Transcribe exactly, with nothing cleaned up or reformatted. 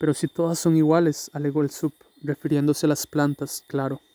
Pero si todas son iguales, alegó el Sup, refiriéndose a las plantas, claro.